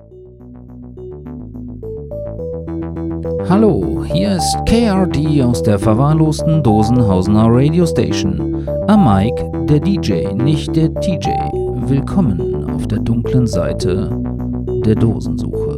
Hallo, hier ist KRD aus der verwahrlosten Dosenhausener Radio Station. Am Mike der DJ, nicht der TJ. Willkommen auf der dunklen Seite der Dosensuche.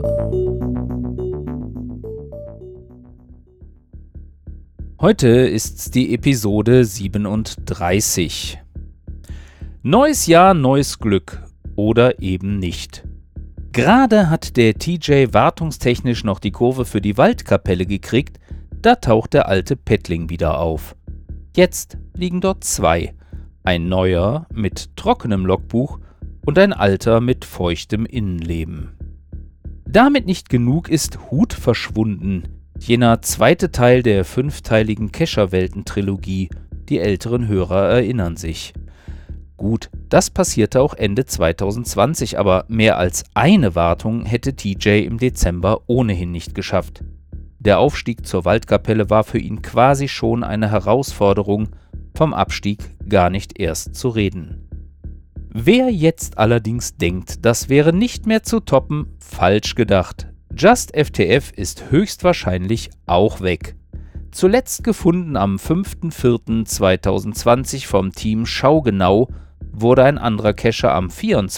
Heute ist die Episode 37. Neues Jahr, neues Glück oder eben nicht. Gerade hat der TJ wartungstechnisch noch die Kurve für die Waldkapelle gekriegt, da taucht der alte Pettling wieder auf. Jetzt liegen dort zwei, ein neuer mit trockenem Logbuch und ein alter mit feuchtem Innenleben. Damit nicht genug ist Hut verschwunden, jener zweite Teil der fünfteiligen Kescherwelten-Trilogie, die älteren Hörer erinnern sich. Gut, das passierte auch Ende 2020, aber mehr als eine Wartung hätte TJ im Dezember ohnehin nicht geschafft. Der Aufstieg zur Waldkapelle war für ihn quasi schon eine Herausforderung, vom Abstieg gar nicht erst zu reden. Wer jetzt allerdings denkt, das wäre nicht mehr zu toppen, falsch gedacht. Just FTF ist höchstwahrscheinlich auch weg. Zuletzt gefunden am 5.4.2020 vom Team Schaugenau, wurde ein anderer Kescher am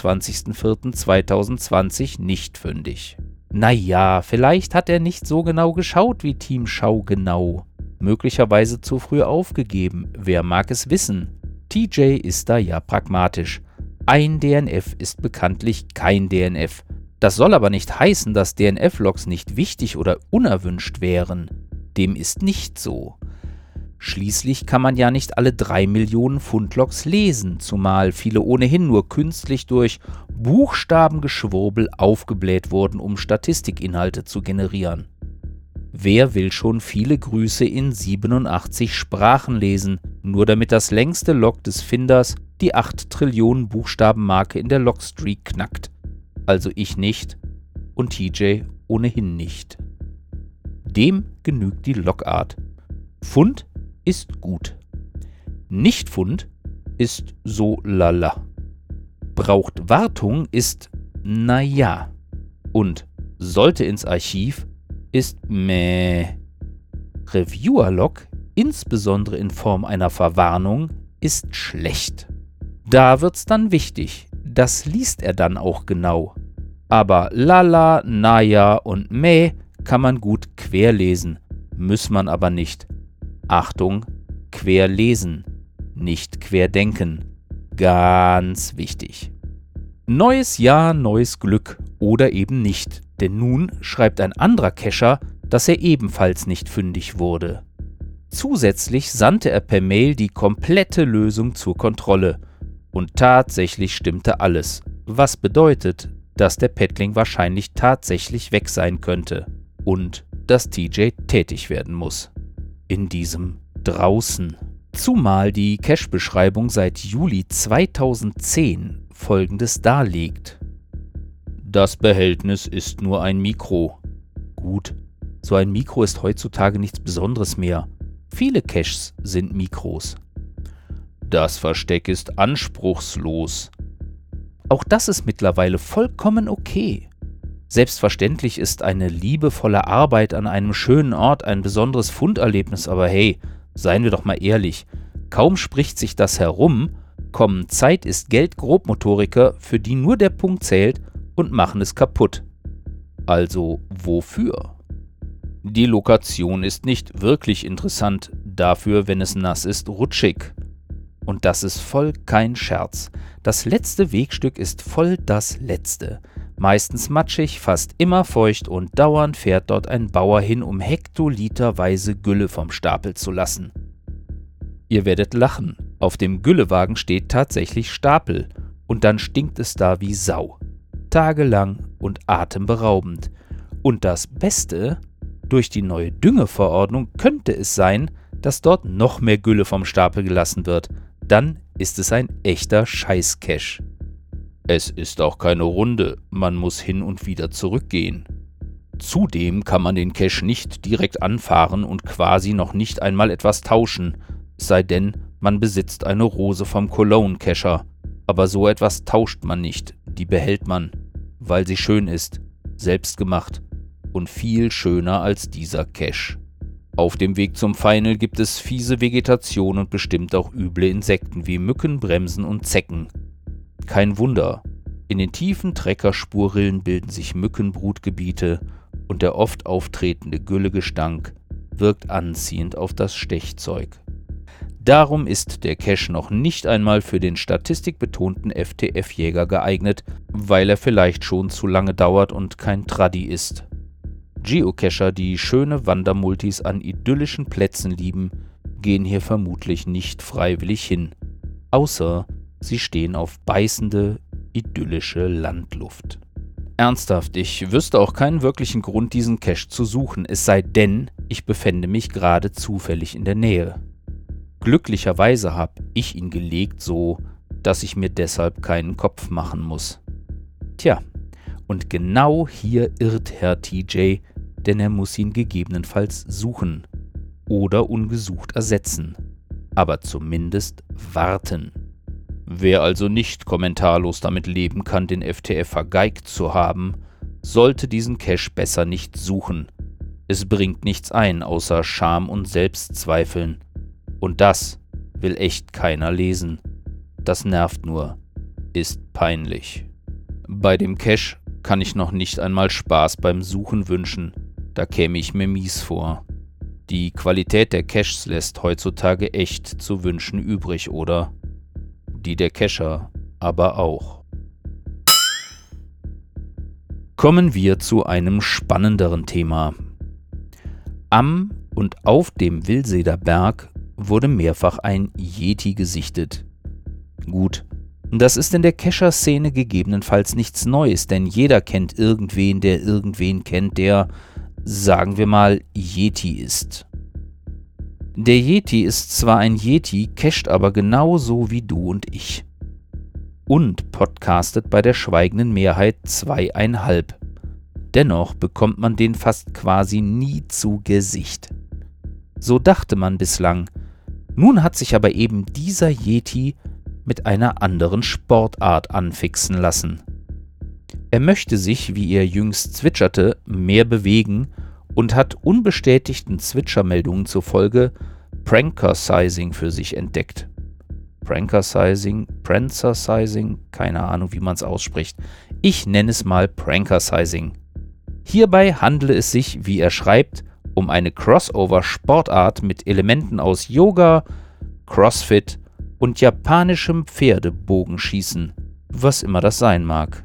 24.04.2020 nicht fündig. Naja, vielleicht hat er nicht so genau geschaut wie Team Schaugenau. Möglicherweise zu früh aufgegeben, wer mag es wissen. TJ ist da ja pragmatisch. Ein DNF ist bekanntlich kein DNF. Das soll aber nicht heißen, dass DNF-Logs nicht wichtig oder unerwünscht wären. Dem ist nicht so. Schließlich kann man ja nicht alle 3 Millionen Fundlogs lesen, zumal viele ohnehin nur künstlich durch Buchstabengeschwurbel aufgebläht wurden, um Statistikinhalte zu generieren. Wer will schon viele Grüße in 87 Sprachen lesen, nur damit das längste Log des Finders die 8 Trillionen Buchstabenmarke in der Logstreak knackt? Also ich nicht und TJ ohnehin nicht. Dem genügt die Logart. Fund ist gut. Nicht-Fund ist so lala. Braucht Wartung ist naja. Und sollte ins Archiv ist meh. Reviewer-Log, insbesondere in Form einer Verwarnung, ist schlecht. Da wird's dann wichtig. Das liest er dann auch genau. Aber lala, naja und meh kann man gut querlesen, muss man aber nicht. Achtung, querlesen, nicht querdenken. Ganz wichtig. Neues Jahr, neues Glück oder eben nicht, denn nun schreibt ein anderer Kescher, dass er ebenfalls nicht fündig wurde. Zusätzlich sandte er per Mail die komplette Lösung zur Kontrolle. Und tatsächlich stimmte alles, was bedeutet, dass der Pettling wahrscheinlich tatsächlich weg sein könnte und dass TJ tätig werden muss. In diesem draußen. Zumal die Cache-Beschreibung seit Juli 2010 Folgendes darlegt. Das Behältnis ist nur ein Mikro. Gut, so ein Mikro ist heutzutage nichts Besonderes mehr. Viele Caches sind Mikros. Das Versteck ist anspruchslos. Auch das ist mittlerweile vollkommen okay. Selbstverständlich ist eine liebevolle Arbeit an einem schönen Ort ein besonderes Funderlebnis, aber hey, seien wir doch mal ehrlich, kaum spricht sich das herum, kommen Zeit ist Geld Grobmotoriker, für die nur der Punkt zählt und machen es kaputt. Also wofür? Die Lokation ist nicht wirklich interessant, dafür, wenn es nass ist, rutschig. Und das ist voll kein Scherz. Das letzte Wegstück ist voll das letzte. Meistens matschig, fast immer feucht und dauernd fährt dort ein Bauer hin, um hektoliterweise Gülle vom Stapel zu lassen. Ihr werdet lachen, auf dem Güllewagen steht tatsächlich Stapel und dann stinkt es da wie Sau. Tagelang und atemberaubend. Und das Beste, durch die neue Düngeverordnung könnte es sein, dass dort noch mehr Gülle vom Stapel gelassen wird. Dann ist es ein echter Scheiß-Cache. Es ist auch keine Runde, man muss hin und wieder zurückgehen. Zudem kann man den Cache nicht direkt anfahren und quasi noch nicht einmal etwas tauschen, es sei denn, man besitzt eine Rose vom Cologne-Cacher. Aber so etwas tauscht man nicht, die behält man, weil sie schön ist, selbstgemacht und viel schöner als dieser Cache. Auf dem Weg zum Final gibt es fiese Vegetation und bestimmt auch üble Insekten wie Mücken, Bremsen und Zecken. Kein Wunder, in den tiefen Treckerspurrillen bilden sich Mückenbrutgebiete und der oft auftretende Güllegestank wirkt anziehend auf das Stechzeug. Darum ist der Cache noch nicht einmal für den statistikbetonten FTF-Jäger geeignet, weil er vielleicht schon zu lange dauert und kein Traddi ist. Geocacher, die schöne Wandermultis an idyllischen Plätzen lieben, gehen hier vermutlich nicht freiwillig hin, außer sie stehen auf beißende, idyllische Landluft. Ernsthaft, ich wüsste auch keinen wirklichen Grund, diesen Cache zu suchen, es sei denn, ich befände mich gerade zufällig in der Nähe. Glücklicherweise habe ich ihn gelegt so, dass ich mir deshalb keinen Kopf machen muss. Tja, und genau hier irrt Herr TJ, denn er muss ihn gegebenenfalls suchen oder ungesucht ersetzen, aber zumindest warten. Wer also nicht kommentarlos damit leben kann, den FTF vergeigt zu haben, sollte diesen Cache besser nicht suchen. Es bringt nichts ein, außer Scham und Selbstzweifeln. Und das will echt keiner lesen. Das nervt nur, ist peinlich. Bei dem Cache kann ich noch nicht einmal Spaß beim Suchen wünschen, da käme ich mir mies vor. Die Qualität der Caches lässt heutzutage echt zu wünschen übrig, oder? Die der Cacher aber auch. Kommen wir zu einem spannenderen Thema. Am und auf dem Wilseder Berg wurde mehrfach ein Yeti gesichtet. Gut, das ist in der Cacher-Szene gegebenenfalls nichts Neues, denn jeder kennt irgendwen, der irgendwen kennt, der, sagen wir mal, Yeti ist. Der Yeti ist zwar ein Yeti, cached aber genauso wie du und ich. Und podcastet bei der schweigenden Mehrheit 2,5. Dennoch bekommt man den fast quasi nie zu Gesicht. So dachte man bislang. Nun hat sich aber eben dieser Yeti mit einer anderen Sportart anfixen lassen. Er möchte sich, wie er jüngst zwitscherte, mehr bewegen und hat unbestätigten Zwitschermeldungen zufolge Pranker-Sizing für sich entdeckt. Pranker-Sizing, keine Ahnung, wie man es ausspricht. Ich nenne es mal Pranker-Sizing. Hierbei handle es sich, wie er schreibt, um eine Crossover-Sportart mit Elementen aus Yoga, Crossfit und japanischem Pferdebogenschießen, was immer das sein mag.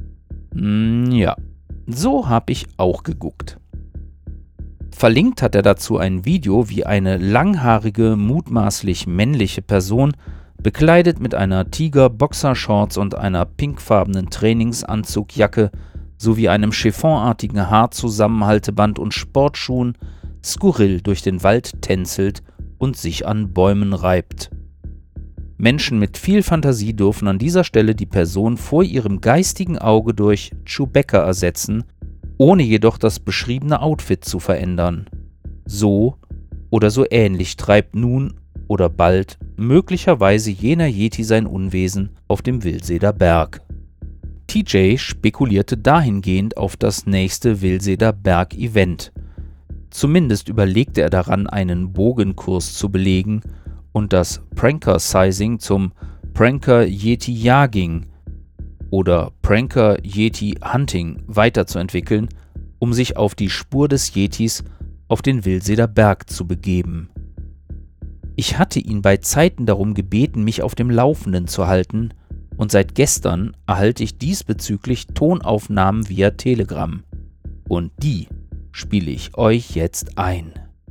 Ja, so habe ich auch geguckt. Verlinkt hat er dazu ein Video, wie eine langhaarige, mutmaßlich männliche Person, bekleidet mit einer Tiger-Boxershorts und einer pinkfarbenen Trainingsanzugjacke sowie einem chiffonartigen Haarzusammenhalteband und Sportschuhen, skurril durch den Wald tänzelt und sich an Bäumen reibt. Menschen mit viel Fantasie dürfen an dieser Stelle die Person vor ihrem geistigen Auge durch Chewbacca ersetzen, ohne jedoch das beschriebene Outfit zu verändern. So oder so ähnlich treibt nun oder bald möglicherweise jener Yeti sein Unwesen auf dem Wilseder Berg. TJ spekulierte dahingehend auf das nächste Wilseder Berg-Event. Zumindest überlegte er daran, einen Bogenkurs zu belegen und das Pranker-Sizing zum Pranker-Yeti-Jaging oder Pranker-Yeti-Hunting weiterzuentwickeln, um sich auf die Spur des Yetis auf den Wilseder Berg zu begeben. Ich hatte ihn bei Zeiten darum gebeten, mich auf dem Laufenden zu halten, und seit gestern erhalte ich diesbezüglich Tonaufnahmen via Telegram. Und die spiele ich euch jetzt ein.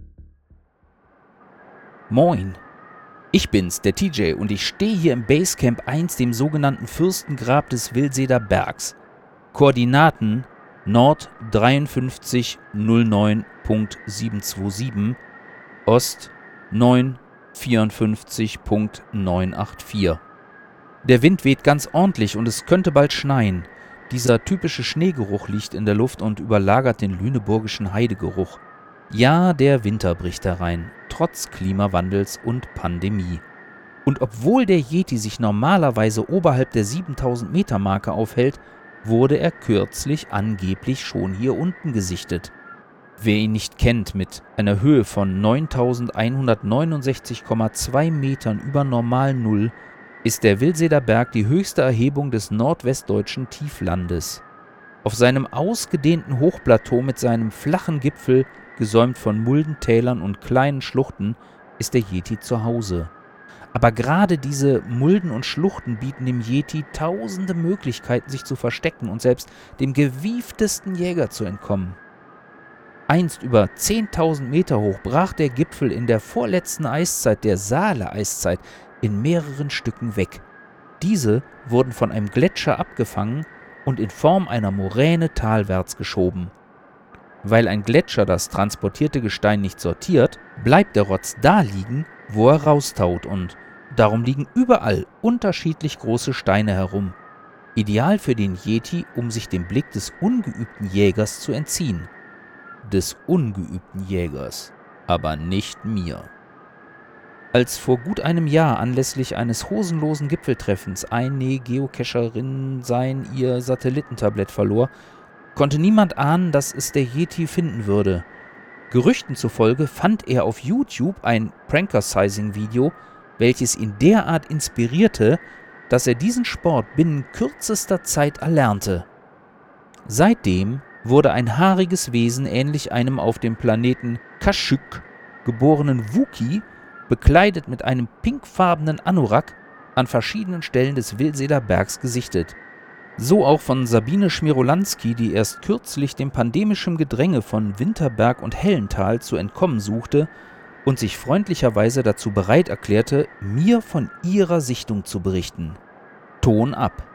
Moin, ich bin's, der TJ, und ich stehe hier im Basecamp 1, dem sogenannten Fürstengrab des Wilseder Bergs. Koordinaten Nord 5309.727, Ost 954.984. Der Wind weht ganz ordentlich und es könnte bald schneien. Dieser typische Schneegeruch liegt in der Luft und überlagert den lüneburgischen Heidegeruch. Ja, der Winter bricht herein, trotz Klimawandels und Pandemie. Und obwohl der Yeti sich normalerweise oberhalb der 7000 Meter Marke aufhält, wurde er kürzlich angeblich schon hier unten gesichtet. Wer ihn nicht kennt, mit einer Höhe von 9.169,2 Metern über Normalnull ist der Wilseder Berg die höchste Erhebung des nordwestdeutschen Tieflandes. Auf seinem ausgedehnten Hochplateau mit seinem flachen Gipfel, gesäumt von Muldentälern und kleinen Schluchten, ist der Yeti zu Hause. Aber gerade diese Mulden und Schluchten bieten dem Yeti tausende Möglichkeiten, sich zu verstecken und selbst dem gewieftesten Jäger zu entkommen. Einst über 10.000 Meter hoch brach der Gipfel in der vorletzten Eiszeit, der Saale-Eiszeit, in mehreren Stücken weg. Diese wurden von einem Gletscher abgefangen und in Form einer Moräne talwärts geschoben. Weil ein Gletscher das transportierte Gestein nicht sortiert, bleibt der Rotz da liegen, wo er raustaut, und darum liegen überall unterschiedlich große Steine herum. Ideal für den Yeti, um sich dem Blick des ungeübten Jägers zu entziehen. Des ungeübten Jägers, aber nicht mir. Als vor gut einem Jahr anlässlich eines hosenlosen Gipfeltreffens eine Geocacherin ihr Satellitentablett verlor, konnte niemand ahnen, dass es der Yeti finden würde. Gerüchten zufolge fand er auf YouTube ein Pranker-Sizing-Video, welches ihn derart inspirierte, dass er diesen Sport binnen kürzester Zeit erlernte. Seitdem wurde ein haariges Wesen ähnlich einem auf dem Planeten Kashyyyk geborenen Wookie, bekleidet mit einem pinkfarbenen Anorak, an verschiedenen Stellen des Wilseder Bergs gesichtet. So auch von Sabine Schmirolanski, die erst kürzlich dem pandemischen Gedränge von Winterberg und Hellental zu entkommen suchte und sich freundlicherweise dazu bereit erklärte, mir von ihrer Sichtung zu berichten. Ton ab.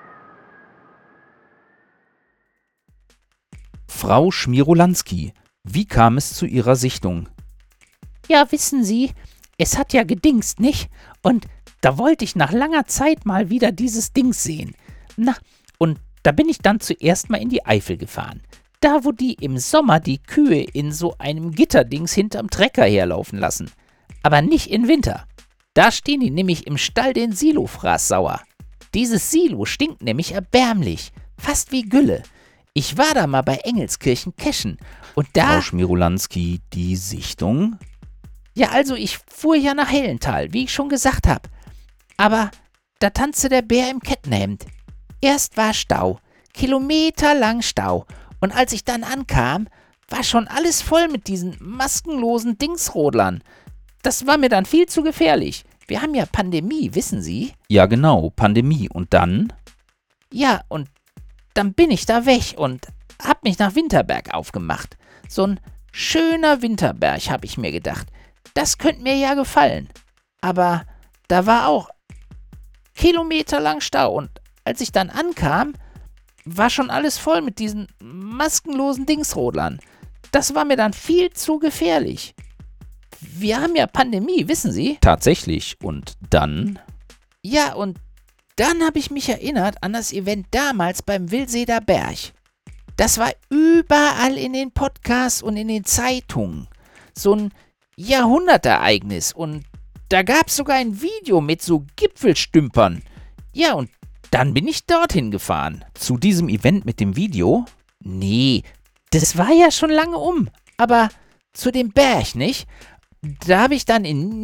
Frau Schmirolanski, wie kam es zu Ihrer Sichtung? Ja, wissen Sie, es hat ja gedingst, nicht? Und da wollte ich nach langer Zeit mal wieder dieses Dings sehen. Na, und da bin ich dann zuerst mal in die Eifel gefahren. Da, wo die im Sommer die Kühe in so einem Gitterdings hinterm Trecker herlaufen lassen. Aber nicht im Winter. Da stehen die nämlich im Stall den Silofraß sauer. Dieses Silo stinkt nämlich erbärmlich, fast wie Gülle. Ich war da mal bei Engelskirchen cachen und da... Frau Schmirolanski, die Sichtung? Ja, also ich fuhr ja nach Hellental, wie ich schon gesagt habe. Aber da tanzte der Bär im Kettenhemd. Erst war Stau, kilometerlang Stau. Und als ich dann ankam, war schon alles voll mit diesen maskenlosen Dingsrodlern. Das war mir dann viel zu gefährlich. Wir haben ja Pandemie, wissen Sie? Ja genau, Pandemie. Und dann? Ja, und dann bin ich da weg und hab mich nach Winterberg aufgemacht. So ein schöner Winterberg, hab ich mir gedacht. Das könnte mir ja gefallen. Aber da war auch kilometerlang Stau. Und als ich dann ankam, war schon alles voll mit diesen maskenlosen Dingsrodlern. Das war mir dann viel zu gefährlich. Wir haben ja Pandemie, wissen Sie? Tatsächlich. Und dann? Ja, und dann habe ich mich erinnert an das Event damals beim Wilseder Berg. Das war überall in den Podcasts und in den Zeitungen. So ein Jahrhundertereignis. Und da gab es sogar ein Video mit so Gipfelstümpern. Ja, und dann bin ich dorthin gefahren. Zu diesem Event mit dem Video? Nee, das war ja schon lange um. Aber zu dem Berg, nicht? Da habe ich dann in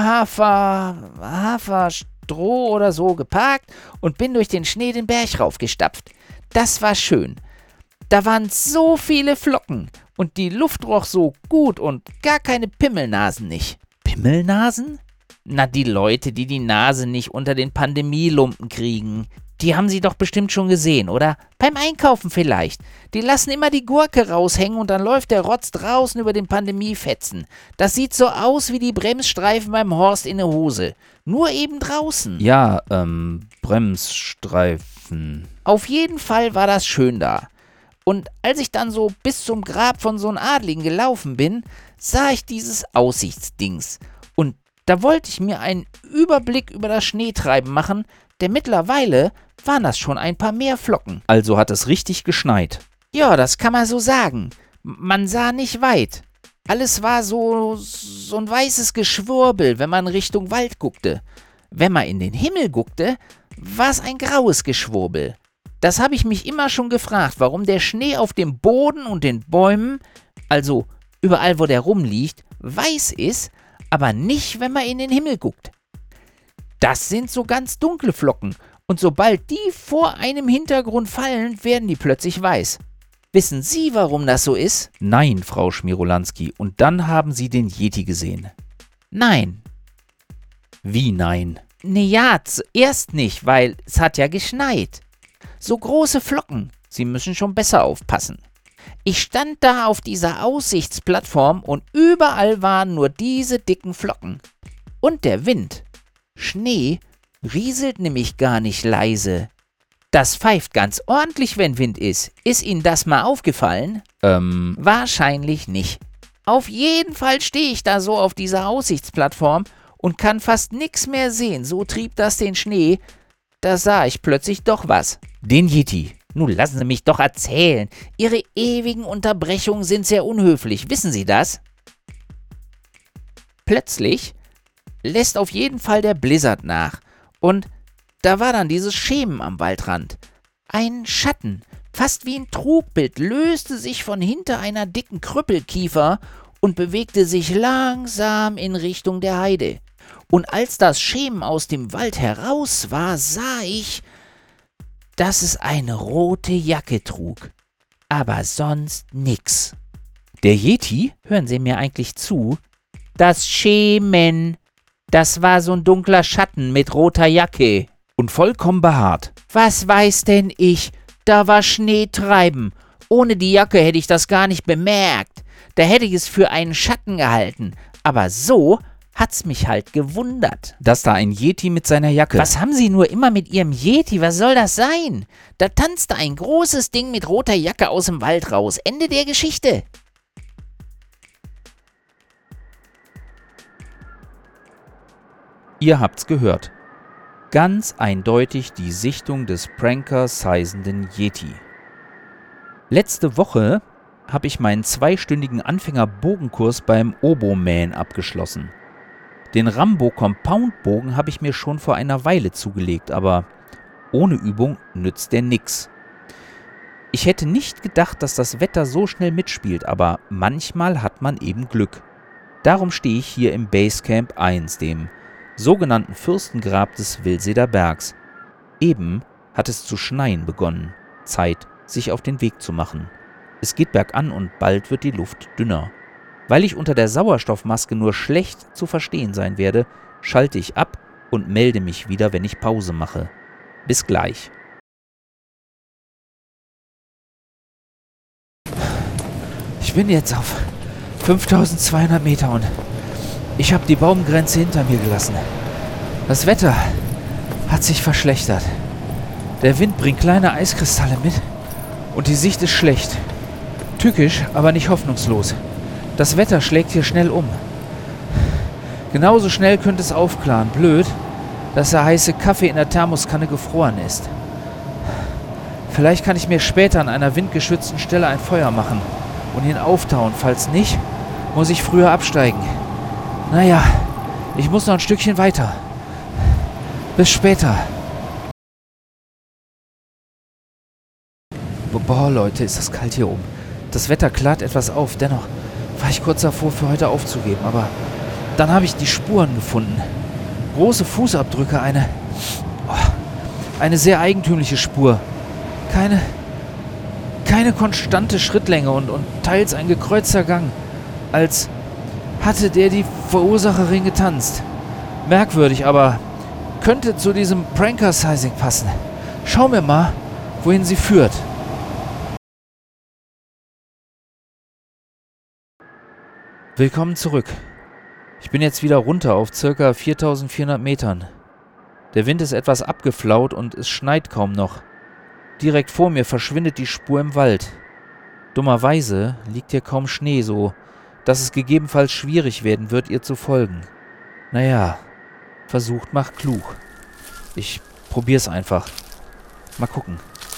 Haferstroh oder so geparkt und bin durch den Schnee den Berg raufgestapft. Das war schön. Da waren so viele Flocken und die Luft roch so gut und gar keine Pimmelnasen nicht. Pimmelnasen? Na, die Leute, die die Nase nicht unter den Pandemielumpen kriegen. Die haben Sie doch bestimmt schon gesehen, oder? Beim Einkaufen vielleicht. Die lassen immer die Gurke raushängen und dann läuft der Rotz draußen über den Pandemiefetzen. Das sieht so aus wie die Bremsstreifen beim Horst in der Hose. Nur eben draußen. Ja, Bremsstreifen. Auf jeden Fall war das schön da. Und als ich dann so bis zum Grab von so einem Adligen gelaufen bin, sah ich dieses Aussichtsdings. Und da wollte ich mir einen Überblick über das Schneetreiben machen, denn mittlerweile waren das schon ein paar mehr Flocken. Also hat es richtig geschneit. Ja, das kann man so sagen. Man sah nicht weit. Alles war so ein weißes Geschwurbel, wenn man Richtung Wald guckte. Wenn man in den Himmel guckte, war es ein graues Geschwurbel. Das habe ich mich immer schon gefragt, warum der Schnee auf dem Boden und den Bäumen, also überall, wo der rumliegt, weiß ist, aber nicht, wenn man in den Himmel guckt. Das sind so ganz dunkle Flocken und sobald die vor einem Hintergrund fallen, werden die plötzlich weiß. Wissen Sie, warum das so ist? Nein, Frau Schmirolanski. Und dann haben Sie den Yeti gesehen. Nein. Wie nein? Ja, zuerst nicht, weil es hat ja geschneit. So große Flocken. Sie müssen schon besser aufpassen. Ich stand da auf dieser Aussichtsplattform und überall waren nur diese dicken Flocken. Und der Wind. Schnee rieselt nämlich gar nicht leise. Das pfeift ganz ordentlich, wenn Wind ist. Ist Ihnen das mal aufgefallen? Wahrscheinlich nicht. Auf jeden Fall stehe ich da so auf dieser Aussichtsplattform und kann fast nichts mehr sehen. So trieb das den Schnee. Da sah ich plötzlich doch was. Den Yeti. Nun lassen Sie mich doch erzählen. Ihre ewigen Unterbrechungen sind sehr unhöflich. Wissen Sie das? Plötzlich lässt auf jeden Fall der Blizzard nach. Und da war dann dieses Schemen am Waldrand. Ein Schatten, fast wie ein Trugbild, löste sich von hinter einer dicken Krüppelkiefer und bewegte sich langsam in Richtung der Heide. Und als das Schemen aus dem Wald heraus war, sah ich, dass es eine rote Jacke trug. Aber sonst nix. Der Yeti? Hören Sie mir eigentlich zu? Das Schemen. Das war so ein dunkler Schatten mit roter Jacke. Und vollkommen behaart. Was weiß denn ich? Da war Schneetreiben. Ohne die Jacke hätte ich das gar nicht bemerkt. Da hätte ich es für einen Schatten gehalten. Aber so hat's mich halt gewundert. Dass da ein Yeti mit seiner Jacke. Was haben Sie nur immer mit Ihrem Yeti? Was soll das sein? Da tanzte ein großes Ding mit roter Jacke aus dem Wald raus. Ende der Geschichte. Ihr habt's gehört. Ganz eindeutig die Sichtung des Pranker-sizenden Yeti. Letzte Woche habe ich meinen 2-stündigen Anfänger-Bogenkurs beim Oboman abgeschlossen. Den Rambo-Compound-Bogen habe ich mir schon vor einer Weile zugelegt, aber ohne Übung nützt der nix. Ich hätte nicht gedacht, dass das Wetter so schnell mitspielt, aber manchmal hat man eben Glück. Darum stehe ich hier im Basecamp 1, dem sogenannten Fürstengrab des Wilseder Bergs. Eben hat es zu schneien begonnen. Zeit, sich auf den Weg zu machen. Es geht bergan und bald wird die Luft dünner. Weil ich unter der Sauerstoffmaske nur schlecht zu verstehen sein werde, schalte ich ab und melde mich wieder, wenn ich Pause mache. Bis gleich. Ich bin jetzt auf 5200 Meter und ich habe die Baumgrenze hinter mir gelassen. Das Wetter hat sich verschlechtert. Der Wind bringt kleine Eiskristalle mit und die Sicht ist schlecht. Tückisch, aber nicht hoffnungslos. Das Wetter schlägt hier schnell um. Genauso schnell könnte es aufklaren. Blöd, dass der heiße Kaffee in der Thermoskanne gefroren ist. Vielleicht kann ich mir später an einer windgeschützten Stelle ein Feuer machen und ihn auftauen. Falls nicht, muss ich früher absteigen. Naja, ich muss noch ein Stückchen weiter. Bis später. Boah, Leute, ist das kalt hier oben. Das Wetter klart etwas auf. Dennoch war ich kurz davor, für heute aufzugeben. Aber dann habe ich die Spuren gefunden. Große Fußabdrücke, eine sehr eigentümliche Spur. Keine konstante Schrittlänge und teils ein gekreuzter Gang. Als hatte der die Verursacherin getanzt. Merkwürdig, aber könnte zu diesem Pranker-Sizing passen. Schauen wir mal, wohin sie führt. Willkommen zurück. Ich bin jetzt wieder runter auf ca. 4400 Metern. Der Wind ist etwas abgeflaut und es schneit kaum noch. Direkt vor mir verschwindet die Spur im Wald. Dummerweise liegt hier kaum Schnee, so dass es gegebenenfalls schwierig werden wird, ihr zu folgen. Naja, versucht macht klug. Ich probier's einfach. Mal gucken.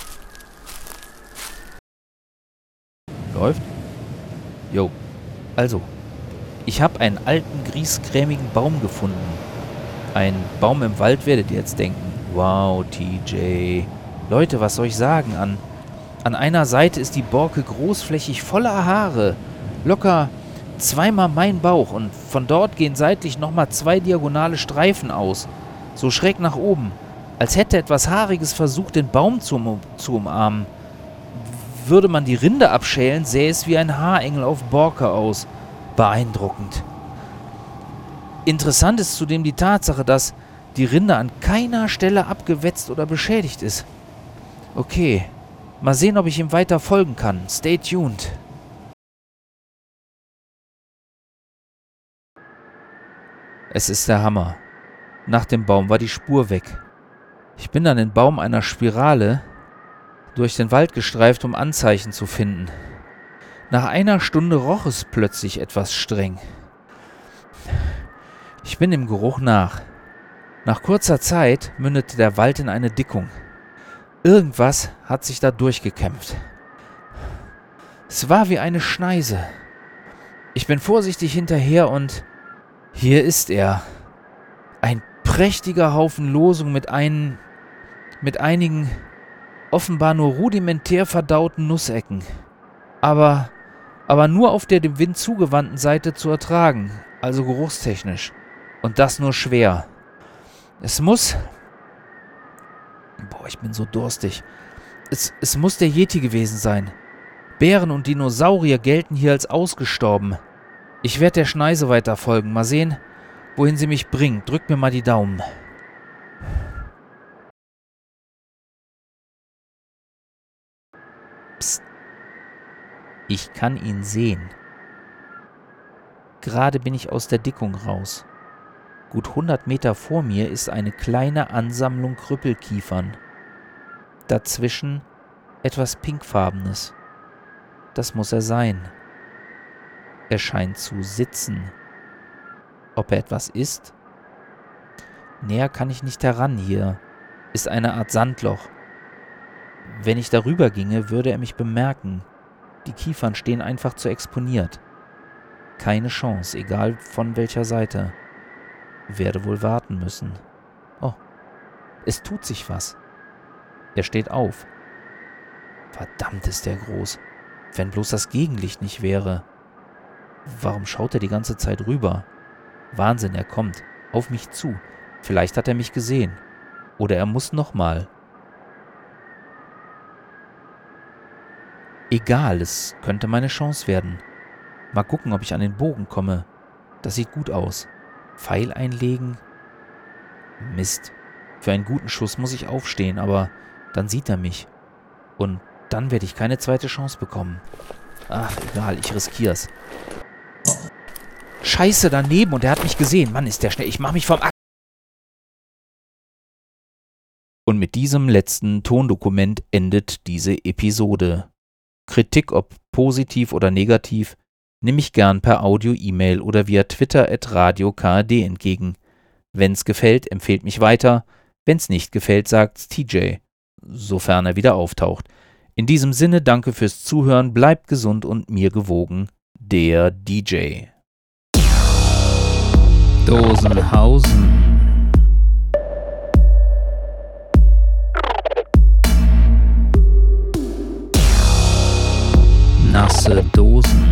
Läuft? Jo. Also, ich habe einen alten, griesgrämigen Baum gefunden. Ein Baum im Wald, werdet ihr jetzt denken. Wow, TJ, Leute, was soll ich sagen? An einer Seite ist die Borke großflächig voller Haare. Locker zweimal mein Bauch und von dort gehen seitlich nochmal 2 diagonale Streifen aus. So schräg nach oben. Als hätte etwas Haariges versucht, den Baum zu umarmen. Würde man die Rinde abschälen, sähe es wie ein Haarengel auf Borke aus. Beeindruckend. Interessant ist zudem die Tatsache, dass die Rinde an keiner Stelle abgewetzt oder beschädigt ist. Okay, mal sehen, ob ich ihm weiter folgen kann. Stay tuned. Es ist der Hammer. Nach dem Baum war die Spur weg. Ich bin dann den Baum einer Spirale durch den Wald gestreift, um Anzeichen zu finden. Nach einer Stunde roch es plötzlich etwas streng. Ich bin dem Geruch nach. Nach kurzer Zeit mündete der Wald in eine Dickung. Irgendwas hat sich da durchgekämpft. Es war wie eine Schneise. Ich bin vorsichtig hinterher und hier ist er. Ein prächtiger Haufen Losung mit einigen offenbar nur rudimentär verdauten Nussecken. Aber nur auf der dem Wind zugewandten Seite zu ertragen, also geruchstechnisch. Und das nur schwer. Es muss... ich bin so durstig. Es muss der Yeti gewesen sein. Bären und Dinosaurier gelten hier als ausgestorben. Ich werde der Schneise weiter folgen. Mal sehen, wohin sie mich bringt. Drück mir mal die Daumen. Psst. Ich kann ihn sehen. Gerade bin ich aus der Dickung raus. Gut 100 Meter vor mir ist eine kleine Ansammlung Krüppelkiefern. Dazwischen etwas Pinkfarbenes. Das muss er sein. Er scheint zu sitzen. Ob er etwas isst? Näher kann ich nicht heran. Hier ist eine Art Sandloch. Wenn ich darüber ginge, würde er mich bemerken. Die Kiefern stehen einfach zu exponiert. Keine Chance, egal von welcher Seite. Werde wohl warten müssen. Oh, es tut sich was. Er steht auf. Verdammt ist der groß. Wenn bloß das Gegenlicht nicht wäre. Warum schaut er die ganze Zeit rüber? Wahnsinn, er kommt. Auf mich zu. Vielleicht hat er mich gesehen. Oder er muss nochmal. Egal, es könnte meine Chance werden. Mal gucken, ob ich an den Bogen komme. Das sieht gut aus. Pfeil einlegen? Mist. Für einen guten Schuss muss ich aufstehen, aber dann sieht er mich. Und dann werde ich keine zweite Chance bekommen. Ach, egal, ich riskier's. Scheiße, daneben und er hat mich gesehen. Mann, ist der schnell. Ich mach mich vom Und mit diesem letzten Tondokument endet diese Episode. Kritik, ob positiv oder negativ, nehme ich gern per Audio, E-Mail oder via Twitter @radiokd entgegen. Wenn's gefällt, empfehlt mich weiter. Wenn's nicht gefällt, sagt's TJ, sofern er wieder auftaucht. In diesem Sinne, danke fürs Zuhören, bleibt gesund und mir gewogen, der DJ. Dosenhausen. Nasse Dosen.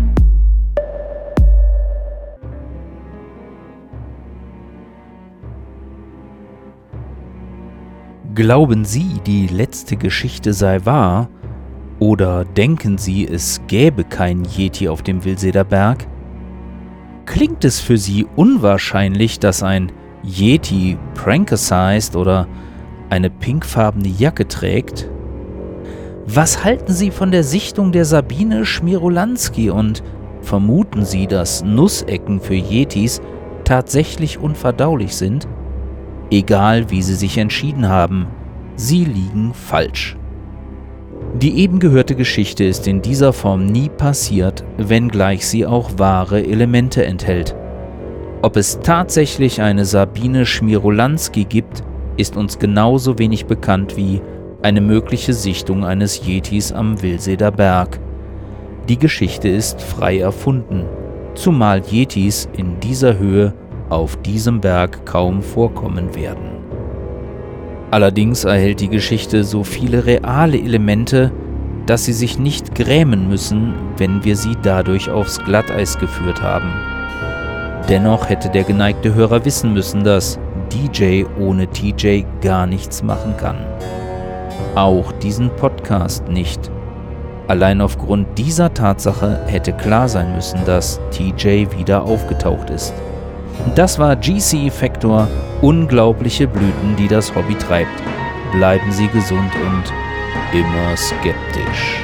Glauben Sie, die letzte Geschichte sei wahr? Oder denken Sie, es gäbe keinen Yeti auf dem Wilseder Berg? Klingt es für Sie unwahrscheinlich, dass ein Yeti prankicized oder eine pinkfarbene Jacke trägt? Was halten Sie von der Sichtung der Sabine Schmierolanski und vermuten Sie, dass Nussecken für Yetis tatsächlich unverdaulich sind? Egal, wie Sie sich entschieden haben, Sie liegen falsch. Die eben gehörte Geschichte ist in dieser Form nie passiert, wenngleich sie auch wahre Elemente enthält. Ob es tatsächlich eine Sabine Schmierolanski gibt, ist uns genauso wenig bekannt wie eine mögliche Sichtung eines Yetis am Wilseder Berg. Die Geschichte ist frei erfunden, zumal Yetis in dieser Höhe auf diesem Berg kaum vorkommen werden. Allerdings erhält die Geschichte so viele reale Elemente, dass sie sich nicht grämen müssen, wenn wir sie dadurch aufs Glatteis geführt haben. Dennoch hätte der geneigte Hörer wissen müssen, dass DJ ohne TJ gar nichts machen kann. Auch diesen Podcast nicht. Allein aufgrund dieser Tatsache hätte klar sein müssen, dass TJ wieder aufgetaucht ist. Das war GC Effector, unglaubliche Blüten, die das Hobby treibt. Bleiben Sie gesund und immer skeptisch.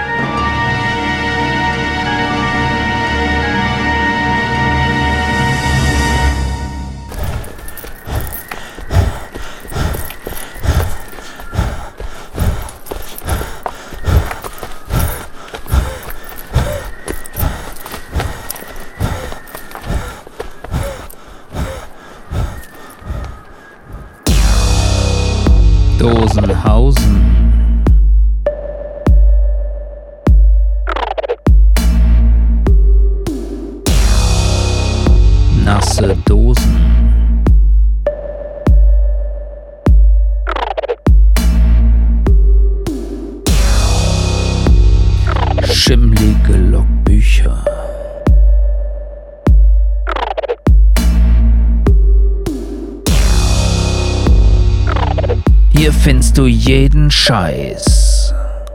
Dosenhausen. Nasse Dosen. Schimmlige Logbücher. Hier findest du jeden Scheiß.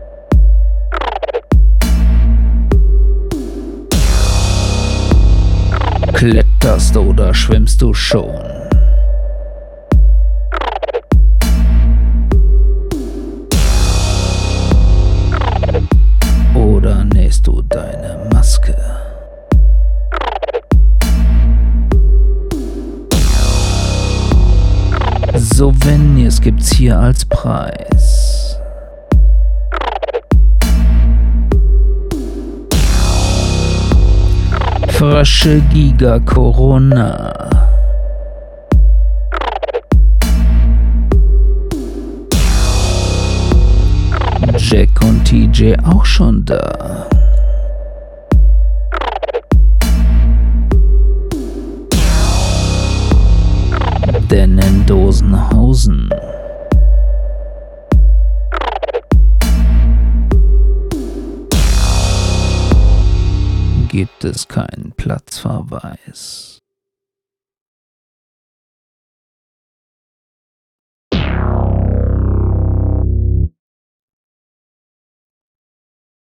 Kletterst oder schwimmst du schon? Oder nähst du deine Maske? Souvenirs gibt's hier als Preis. Frösche Giga Corona. Jack und TJ auch schon da. Denn in Dosenhausen gibt es keinen Platzverweis.